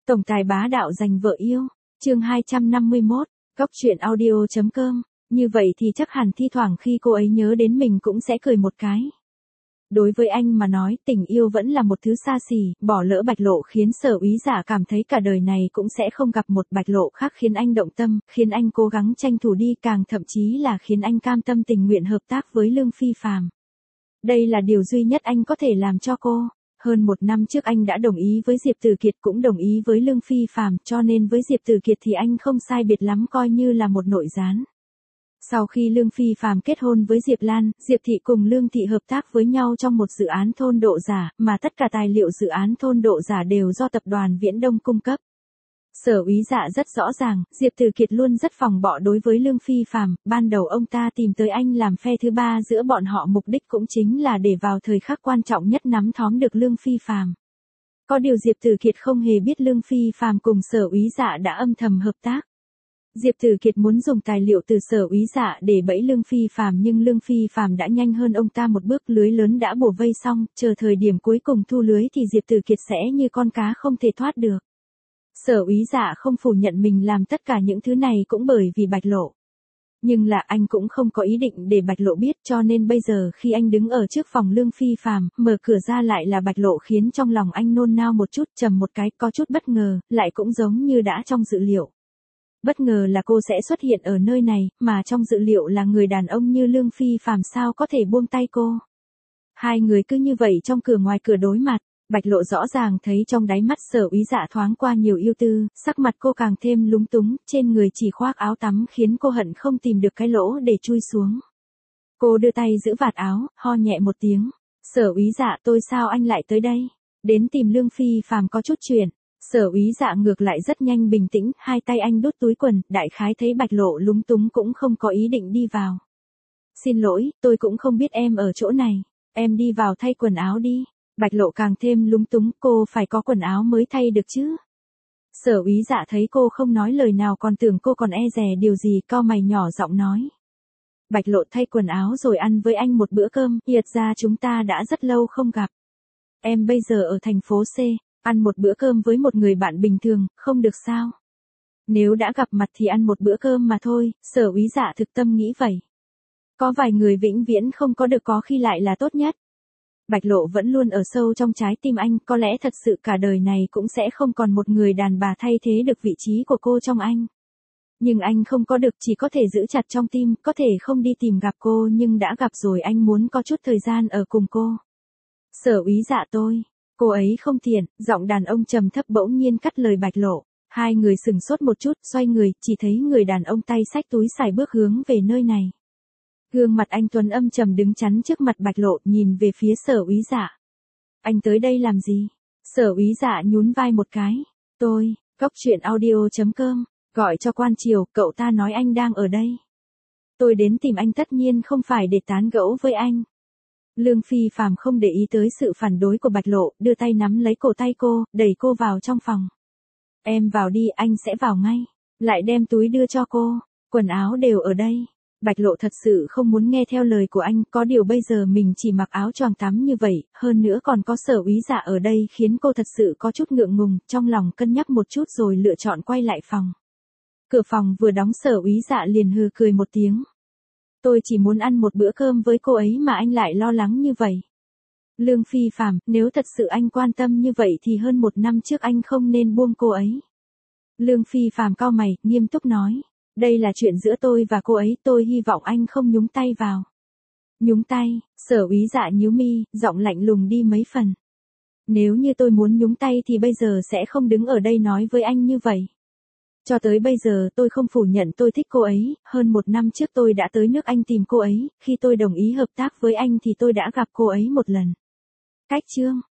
Tổng tài bá đạo giành vợ yêu. Chương 251, Góc truyện audio.com. Như vậy thì chắc hẳn thi thoảng khi cô ấy nhớ đến mình cũng sẽ cười một cái. Đối với anh mà nói, tình yêu vẫn là một thứ xa xỉ, bỏ lỡ Bạch Lộ khiến Sở Úy Dạ cảm thấy cả đời này cũng sẽ không gặp một Bạch Lộ khác khiến anh động tâm, khiến anh cố gắng tranh thủ đi, càng thậm chí là khiến anh cam tâm tình nguyện hợp tác với Lương Phi Phàm. Đây là điều duy nhất anh có thể làm cho cô. Hơn một năm trước anh đã đồng ý với Diệp Tử Kiệt, cũng đồng ý với Lương Phi Phàm, cho nên với Diệp Tử Kiệt thì anh không sai biệt lắm, coi như là một nội gián. Sau khi Lương Phi Phàm kết hôn với Diệp Lan, Diệp Thị cùng Lương Thị hợp tác với nhau trong một dự án thôn độ giả, mà tất cả tài liệu dự án thôn độ giả đều do tập đoàn Viễn Đông cung cấp. Sở Úy Dạ rất rõ ràng, Diệp Tử Kiệt luôn rất phòng bọ đối với Lương Phi Phàm, ban đầu ông ta tìm tới anh làm phe thứ ba giữa bọn họ, mục đích cũng chính là để vào thời khắc quan trọng nhất nắm thóm được Lương Phi Phàm. Có điều Diệp Tử Kiệt không hề biết Lương Phi Phàm cùng Sở Úy Dạ đã âm thầm hợp tác. Diệp Tử Kiệt muốn dùng tài liệu từ Sở Úy Dạ để bẫy Lương Phi Phàm, nhưng Lương Phi Phàm đã nhanh hơn ông ta một bước, lưới lớn đã bủa vây xong, chờ thời điểm cuối cùng thu lưới thì Diệp Tử Kiệt sẽ như con cá không thể thoát được. Sở Úy Dạ không phủ nhận mình làm tất cả những thứ này cũng bởi vì Bạch Lộ. Nhưng là anh cũng không có ý định để Bạch Lộ biết, cho nên bây giờ khi anh đứng ở trước phòng Lương Phi Phàm, mở cửa ra lại là Bạch Lộ, khiến trong lòng anh nôn nao một chút, trầm một cái, có chút bất ngờ, lại cũng giống như đã trong dự liệu. Bất ngờ là cô sẽ xuất hiện ở nơi này, mà trong dự liệu là người đàn ông như Lương Phi Phàm sao có thể buông tay cô. Hai người cứ như vậy trong cửa ngoài cửa đối mặt. Bạch Lộ rõ ràng thấy trong đáy mắt Sở Úy Dạ thoáng qua nhiều ưu tư, sắc mặt cô càng thêm lúng túng, trên người chỉ khoác áo tắm khiến cô hận không tìm được cái lỗ để chui xuống. Cô đưa tay giữ vạt áo, ho nhẹ một tiếng. Sở Úy Dạ, tôi sao anh lại tới đây? Đến tìm Lương Phi Phàm có chút chuyện. Sở Úy Dạ ngược lại rất nhanh bình tĩnh, hai tay anh đút túi quần, đại khái thấy Bạch Lộ lúng túng cũng không có ý định đi vào. Xin lỗi, tôi cũng không biết em ở chỗ này, em đi vào thay quần áo đi. Bạch Lộ càng thêm lúng túng, cô phải có quần áo mới thay được chứ. Sở Úy Dạ thấy cô không nói lời nào còn tưởng cô còn e dè điều gì, cau mày nhỏ giọng nói. Bạch Lộ, thay quần áo rồi ăn với anh một bữa cơm, thiệt ra chúng ta đã rất lâu không gặp. Em bây giờ ở thành phố C, ăn một bữa cơm với một người bạn bình thường, không được sao? Nếu đã gặp mặt thì ăn một bữa cơm mà thôi, Sở Úy Dạ thực tâm nghĩ vậy. Có vài người vĩnh viễn không có được có khi lại là tốt nhất. Bạch Lộ vẫn luôn ở sâu trong trái tim anh, có lẽ thật sự cả đời này cũng sẽ không còn một người đàn bà thay thế được vị trí của cô trong anh. Nhưng anh không có được, chỉ có thể giữ chặt trong tim, có thể không đi tìm gặp cô nhưng đã gặp rồi anh muốn có chút thời gian ở cùng cô. Sở Úy Dạ, cô ấy không tiện, giọng đàn ông trầm thấp bỗng nhiên cắt lời Bạch Lộ. Hai người sừng sốt một chút, xoay người, chỉ thấy người đàn ông tay xách túi xài bước hướng về nơi này. Gương mặt anh tuấn âm trầm đứng chắn trước mặt Bạch Lộ, nhìn về phía Sở Úy Dạ. Anh tới đây làm gì? Sở Úy Dạ nhún vai một cái. Tôi, Góc truyện audio.com, gọi cho quan triều, cậu ta nói anh đang ở đây. Tôi đến tìm anh tất nhiên không phải để tán gẫu với anh. Lương Phi Phàm không để ý tới sự phản đối của Bạch Lộ, đưa tay nắm lấy cổ tay cô, đẩy cô vào trong phòng. Em vào đi, anh sẽ vào ngay. Lại đem túi đưa cho cô, quần áo đều ở đây. Bạch Lộ thật sự không muốn nghe theo lời của anh, có điều bây giờ mình chỉ mặc áo choàng tắm như vậy, hơn nữa còn có Sở Úy Dạ ở đây khiến cô thật sự có chút ngượng ngùng, trong lòng cân nhắc một chút rồi lựa chọn quay lại phòng. Cửa phòng vừa đóng, Sở Úy Dạ liền hừ cười một tiếng. Tôi chỉ muốn ăn một bữa cơm với cô ấy mà anh lại lo lắng như vậy. Lương Phi Phàm, nếu thật sự anh quan tâm như vậy thì hơn một năm trước anh không nên buông cô ấy. Lương Phi Phàm cau mày, nghiêm túc nói. Đây là chuyện giữa tôi và cô ấy, tôi hy vọng anh không nhúng tay vào. Nhúng tay? Sở Úy Dạ nhíu mi, giọng lạnh lùng đi mấy phần. Nếu như tôi muốn nhúng tay thì bây giờ sẽ không đứng ở đây nói với anh như vậy. Cho tới bây giờ tôi không phủ nhận tôi thích cô ấy, hơn một năm trước tôi đã tới nước Anh tìm cô ấy, khi tôi đồng ý hợp tác với anh thì tôi đã gặp cô ấy một lần. Cách chương